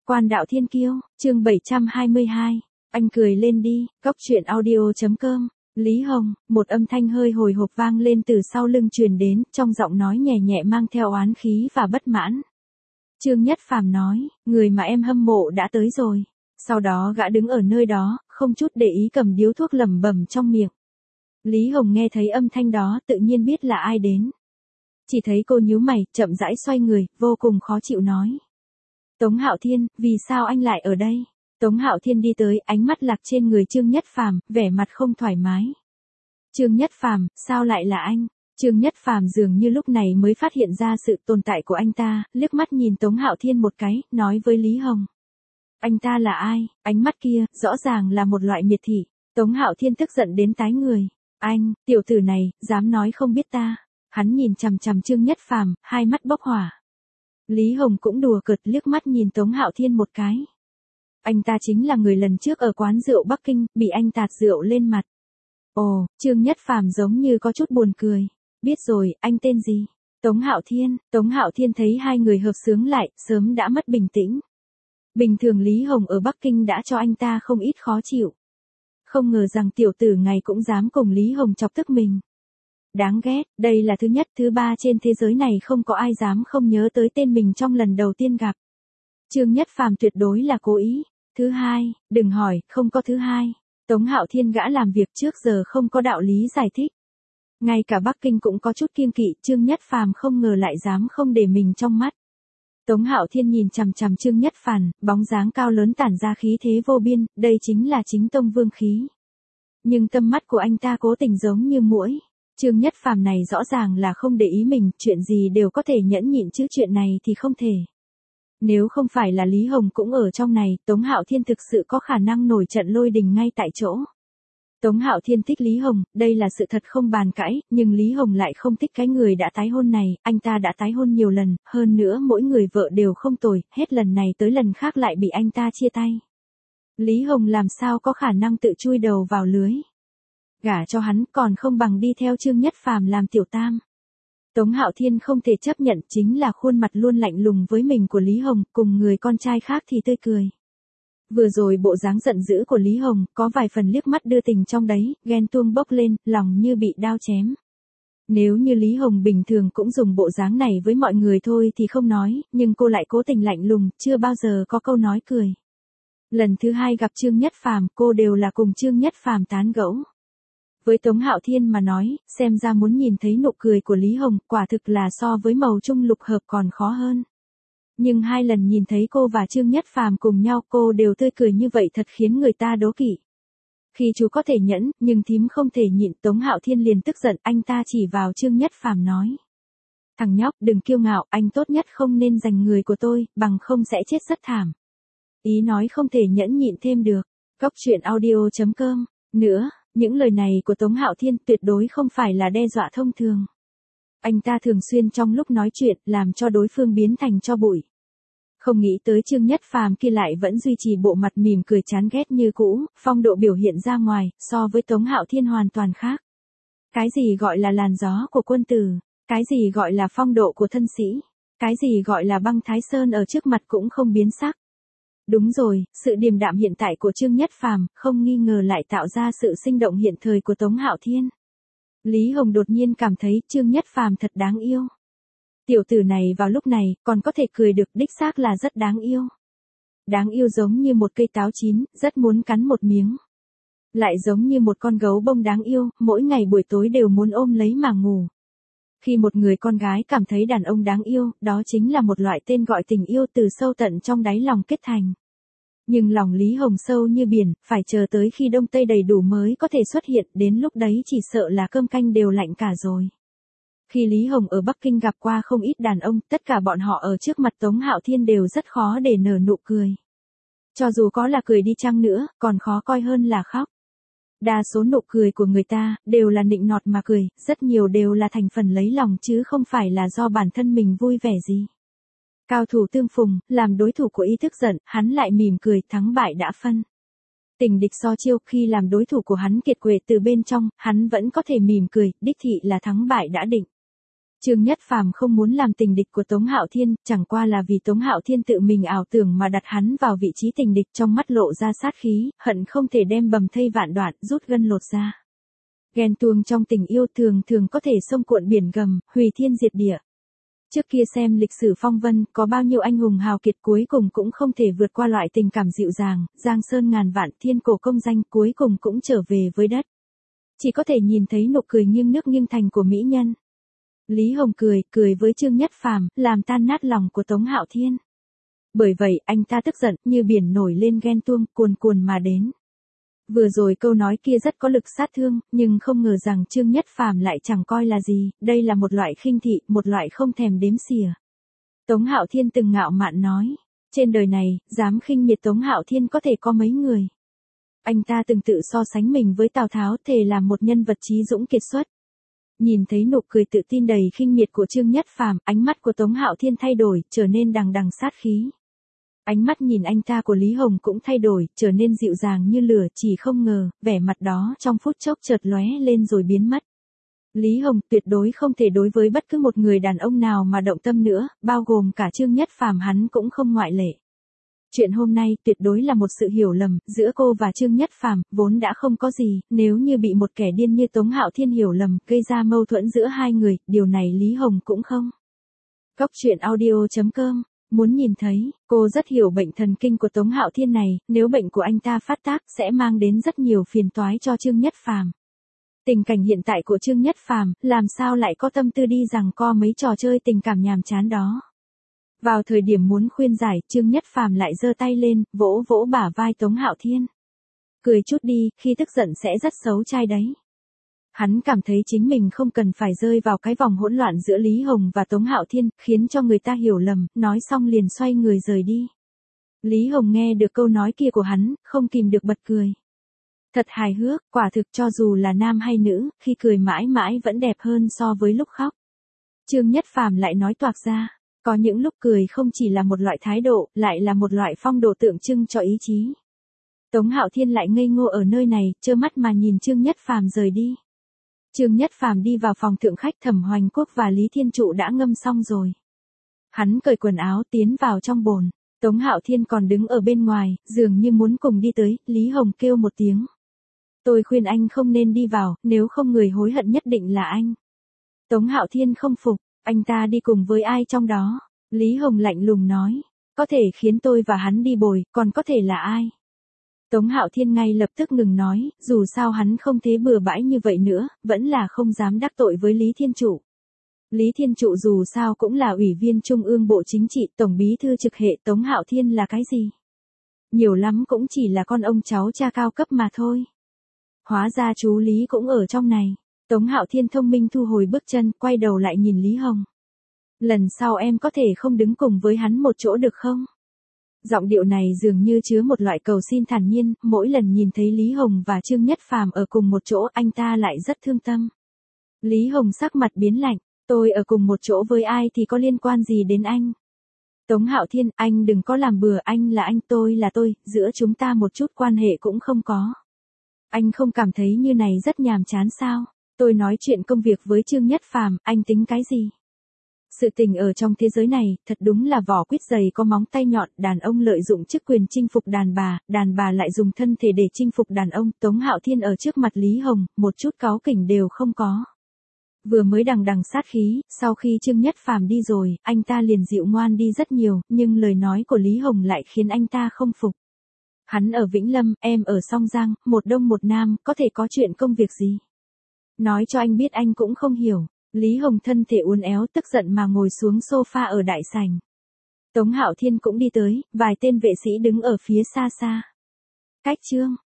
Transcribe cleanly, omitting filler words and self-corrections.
Quan đạo thiên kiêu, chương 722. Anh cười lên đi, góc truyện audio.com. Lý Hồng, một âm thanh hơi hồi hộp vang lên từ sau lưng truyền đến, trong giọng nói nhẹ nhẹ mang theo oán khí và bất mãn. Trương Nhất Phàm nói, người mà em hâm mộ đã tới rồi. Sau đó gã đứng ở nơi đó, không chút để ý cầm điếu thuốc lẩm bẩm trong miệng. Lý Hồng nghe thấy âm thanh đó tự nhiên biết là ai đến. Chỉ thấy cô nhíu mày, chậm rãi xoay người, vô cùng khó chịu nói. Tống Hạo Thiên, vì sao anh lại ở đây? Tống Hạo Thiên đi tới, ánh mắt lạc trên người Trương Nhất Phàm, vẻ mặt không thoải mái. Trương Nhất Phàm, sao lại là anh? Trương Nhất Phàm dường như lúc này mới phát hiện ra sự tồn tại của anh ta, liếc mắt nhìn Tống Hạo Thiên một cái, nói với Lý Hồng. Anh ta là ai? Ánh mắt kia, rõ ràng là một loại miệt thị. Tống Hạo Thiên tức giận đến tái người. Anh, tiểu tử này, dám nói không biết ta. Hắn nhìn chằm chằm Trương Nhất Phàm, hai mắt bốc hỏa. Lý Hồng cũng đùa cợt liếc mắt nhìn Tống Hạo Thiên một cái. Anh ta chính là người lần trước ở quán rượu Bắc Kinh, bị anh tạt rượu lên mặt. Ồ, Trương Nhất Phàm giống như có chút buồn cười. Biết rồi, anh tên gì? Tống Hạo Thiên thấy hai người hợp xướng lại, sớm đã mất bình tĩnh. Bình thường Lý Hồng ở Bắc Kinh đã cho anh ta không ít khó chịu. Không ngờ rằng tiểu tử ngày cũng dám cùng Lý Hồng chọc tức mình. Đáng ghét, đây là thứ nhất, thứ ba trên thế giới này không có ai dám không nhớ tới tên mình trong lần đầu tiên gặp. Trương Nhất Phàm tuyệt đối là cố ý. Thứ hai, đừng hỏi, không có thứ hai. Tống Hạo Thiên gã làm việc trước giờ không có đạo lý giải thích. Ngay cả Bắc Kinh cũng có chút kiêng kỵ, Trương Nhất Phàm không ngờ lại dám không để mình trong mắt. Tống Hạo Thiên nhìn chằm chằm Trương Nhất Phàm, bóng dáng cao lớn tản ra khí thế vô biên, đây chính là chính tông vương khí. Nhưng tâm mắt của anh ta cố tình giống như muỗi. Trương Nhất Phàm này rõ ràng là không để ý mình, chuyện gì đều có thể nhẫn nhịn chứ chuyện này thì không thể. Nếu không phải là Lý Hồng cũng ở trong này, Tống Hạo Thiên thực sự có khả năng nổi trận lôi đình ngay tại chỗ. Tống Hạo Thiên thích Lý Hồng, đây là sự thật không bàn cãi, nhưng Lý Hồng lại không thích cái người đã tái hôn này, anh ta đã tái hôn nhiều lần, hơn nữa mỗi người vợ đều không tồi, hết lần này tới lần khác lại bị anh ta chia tay. Lý Hồng làm sao có khả năng tự chui đầu vào lưới. Gả cho hắn còn không bằng đi theo Trương Nhất Phàm làm tiểu tam. Tống Hạo Thiên không thể chấp nhận chính là khuôn mặt luôn lạnh lùng với mình của Lý Hồng, cùng người con trai khác thì tươi cười. Vừa rồi bộ dáng giận dữ của Lý Hồng, có vài phần liếc mắt đưa tình trong đấy, ghen tuông bốc lên, lòng như bị đao chém. Nếu như Lý Hồng bình thường cũng dùng bộ dáng này với mọi người thôi thì không nói, nhưng cô lại cố tình lạnh lùng, chưa bao giờ có câu nói cười. Lần thứ hai gặp Trương Nhất Phàm, cô đều là cùng Trương Nhất Phàm tán gẫu. Với Tống Hạo Thiên mà nói, xem ra muốn nhìn thấy nụ cười của Lý Hồng, quả thực là so với màu trung lục hợp còn khó hơn. Nhưng hai lần nhìn thấy cô và Trương Nhất Phàm cùng nhau, cô đều tươi cười như vậy thật khiến người ta đố kỵ. Khi chú có thể nhẫn, nhưng thím không thể nhịn, Tống Hạo Thiên liền tức giận, anh ta chỉ vào Trương Nhất Phàm nói. Thằng nhóc, đừng kiêu ngạo, anh tốt nhất không nên giành người của tôi, bằng không sẽ chết rất thảm. Ý nói không thể nhẫn nhịn thêm được. Góc truyện audio.com. Nữa, những lời này của Tống Hạo Thiên tuyệt đối không phải là đe dọa thông thường. Anh ta thường xuyên trong lúc nói chuyện làm cho đối phương biến thành tro bụi. Không nghĩ tới Trương Nhất Phàm kia lại vẫn duy trì bộ mặt mỉm cười chán ghét như cũ, phong độ biểu hiện ra ngoài, so với Tống Hạo Thiên hoàn toàn khác. Cái gì gọi là làn gió của quân tử, cái gì gọi là phong độ của thân sĩ, cái gì gọi là băng Thái Sơn ở trước mặt cũng không biến sắc. Đúng rồi, sự điềm đạm hiện tại của Trương Nhất Phàm không nghi ngờ lại tạo ra sự sinh động hiện thời của Tống Hạo Thiên. Lý Hồng đột nhiên cảm thấy Trương Nhất Phàm thật đáng yêu. Tiểu tử này vào lúc này còn có thể cười được, đích xác là rất đáng yêu. Đáng yêu giống như một cây táo chín, rất muốn cắn một miếng. Lại giống như một con gấu bông đáng yêu, mỗi ngày buổi tối đều muốn ôm lấy mà ngủ. Khi một người con gái cảm thấy đàn ông đáng yêu, đó chính là một loại tên gọi tình yêu từ sâu tận trong đáy lòng kết thành. Nhưng lòng Lý Hồng sâu như biển, phải chờ tới khi đông tây đầy đủ mới có thể xuất hiện, đến lúc đấy chỉ sợ là cơm canh đều lạnh cả rồi. Khi Lý Hồng ở Bắc Kinh gặp qua không ít đàn ông, tất cả bọn họ ở trước mặt Tống Hạo Thiên đều rất khó để nở nụ cười. Cho dù có là cười đi chăng nữa, còn khó coi hơn là khóc. Đa số nụ cười của người ta, đều là nịnh nọt mà cười, rất nhiều đều là thành phần lấy lòng chứ không phải là do bản thân mình vui vẻ gì. Cao thủ tương phùng, làm đối thủ của ý thức giận, hắn lại mỉm cười, thắng bại đã phân. Tình địch so chiêu, khi làm đối thủ của hắn kiệt quệ từ bên trong, hắn vẫn có thể mỉm cười, đích thị là thắng bại đã định. Trương Nhất Phàm không muốn làm tình địch của Tống Hạo Thiên, chẳng qua là vì Tống Hạo Thiên tự mình ảo tưởng mà đặt hắn vào vị trí tình địch, trong mắt lộ ra sát khí, hận không thể đem bầm thây vạn đoạn, rút gân lột da. Ghen tuông trong tình yêu thường thường có thể xông cuộn biển gầm, hủy thiên diệt địa. Trước kia xem lịch sử phong vân, có bao nhiêu anh hùng hào kiệt cuối cùng cũng không thể vượt qua loại tình cảm dịu dàng, giang sơn ngàn vạn, thiên cổ công danh, cuối cùng cũng trở về với đất. Chỉ có thể nhìn thấy nụ cười nghiêng nước nghiêng thành của mỹ nhân. Lý Hồng cười với Trương Nhất Phàm, làm tan nát lòng của Tống Hạo Thiên. Bởi vậy, anh ta tức giận, như biển nổi lên ghen tuông, cuồn cuồn mà đến. Vừa rồi câu nói kia rất có lực sát thương, nhưng không ngờ rằng Trương Nhất Phàm lại chẳng coi là gì, đây là một loại khinh thị, một loại không thèm đếm xỉa. Tống Hạo Thiên từng ngạo mạn nói, trên đời này, dám khinh miệt Tống Hạo Thiên có thể có mấy người. Anh ta từng tự so sánh mình với Tào Tháo, thề là một nhân vật trí dũng kiệt xuất. Nhìn thấy nụ cười tự tin đầy khinh miệt của Trương Nhất Phàm, ánh mắt của Tống Hạo Thiên thay đổi, trở nên đằng đằng sát khí. Ánh mắt nhìn anh ta của Lý Hồng cũng thay đổi, trở nên dịu dàng như lửa, chỉ không ngờ, vẻ mặt đó trong phút chốc chợt lóe lên rồi biến mất. Lý Hồng tuyệt đối không thể đối với bất cứ một người đàn ông nào mà động tâm nữa, bao gồm cả Trương Nhất Phàm hắn cũng không ngoại lệ. Chuyện hôm nay tuyệt đối là một sự hiểu lầm, giữa cô và Trương Nhất Phàm vốn đã không có gì, nếu như bị một kẻ điên như Tống Hạo Thiên hiểu lầm, gây ra mâu thuẫn giữa hai người, điều này Lý Hồng cũng không. Góc truyện audio.com muốn nhìn thấy, cô rất hiểu bệnh thần kinh của Tống Hạo Thiên này, nếu bệnh của anh ta phát tác sẽ mang đến rất nhiều phiền toái cho Trương Nhất Phàm. Tình cảnh hiện tại của Trương Nhất Phàm, làm sao lại có tâm tư đi giằng co mấy trò chơi tình cảm nhàm chán đó. Vào thời điểm muốn khuyên giải, Trương Nhất Phàm lại giơ tay lên, vỗ vỗ bả vai Tống Hạo Thiên. Cười chút đi, khi tức giận sẽ rất xấu trai đấy. Hắn cảm thấy chính mình không cần phải rơi vào cái vòng hỗn loạn giữa Lý Hồng và Tống Hạo Thiên, khiến cho người ta hiểu lầm, nói xong liền xoay người rời đi. Lý Hồng nghe được câu nói kia của hắn, không kìm được bật cười. Thật hài hước, quả thực cho dù là nam hay nữ, khi cười mãi mãi vẫn đẹp hơn so với lúc khóc. Trương Nhất Phàm lại nói toạc ra, có những lúc cười không chỉ là một loại thái độ, lại là một loại phong độ tượng trưng cho ý chí. Tống Hạo Thiên lại ngây ngô ở nơi này, trơ mắt mà nhìn Trương Nhất Phàm rời đi. Trương Nhất Phàm đi vào phòng thượng khách, Thẩm Hoành Quốc và Lý Thiên Trụ đã ngâm xong rồi. Hắn cởi quần áo tiến vào trong bồn. Tống Hạo Thiên còn đứng ở bên ngoài, dường như muốn cùng đi tới, Lý Hồng kêu một tiếng. Tôi khuyên anh không nên đi vào, nếu không người hối hận nhất định là anh. Tống Hạo Thiên không phục, anh ta đi cùng với ai trong đó? Lý Hồng lạnh lùng nói, có thể khiến tôi và hắn đi bồi, còn có thể là ai? Tống Hạo Thiên ngay lập tức ngừng nói, dù sao hắn không thế bừa bãi như vậy nữa, vẫn là không dám đắc tội với Lý Thiên Trụ. Lý Thiên Trụ dù sao cũng là ủy viên Trung ương Bộ Chính trị, Tổng bí thư trực hệ, Tống Hạo Thiên là cái gì? Nhiều lắm cũng chỉ là con ông cháu cha cao cấp mà thôi. Hóa ra chú Lý cũng ở trong này. Tống Hạo Thiên thông minh thu hồi bước chân, quay đầu lại nhìn Lý Hồng. Lần sau em có thể không đứng cùng với hắn một chỗ được không? Giọng điệu này dường như chứa một loại cầu xin thản nhiên, mỗi lần nhìn thấy Lý Hồng và Trương Nhất Phàm ở cùng một chỗ anh ta lại rất thương tâm. Lý Hồng sắc mặt biến lạnh, tôi ở cùng một chỗ với ai thì có liên quan gì đến anh? Tống Hạo Thiên, anh đừng có làm bừa, anh là anh, tôi là tôi, giữa chúng ta một chút quan hệ cũng không có. Anh không cảm thấy như này rất nhàm chán sao? Tôi nói chuyện công việc với Trương Nhất Phàm, anh tính cái gì? Sự tình ở trong thế giới này, thật đúng là vỏ quýt dày có móng tay nhọn, đàn ông lợi dụng chức quyền chinh phục đàn bà lại dùng thân thể để chinh phục đàn ông. Tống Hạo Thiên ở trước mặt Lý Hồng, một chút cáu kỉnh đều không có. Vừa mới đằng đằng sát khí, sau khi Trương Nhất Phàm đi rồi, anh ta liền dịu ngoan đi rất nhiều, nhưng lời nói của Lý Hồng lại khiến anh ta không phục. Hắn ở Vĩnh Lâm, em ở Song Giang, một đông một nam, có thể có chuyện công việc gì? Nói cho anh biết anh cũng không hiểu. Lý Hồng thân thể uốn éo tức giận mà ngồi xuống sofa ở đại sảnh. Tống Hạo Thiên cũng đi tới, vài tên vệ sĩ đứng ở phía xa xa. Cách Trương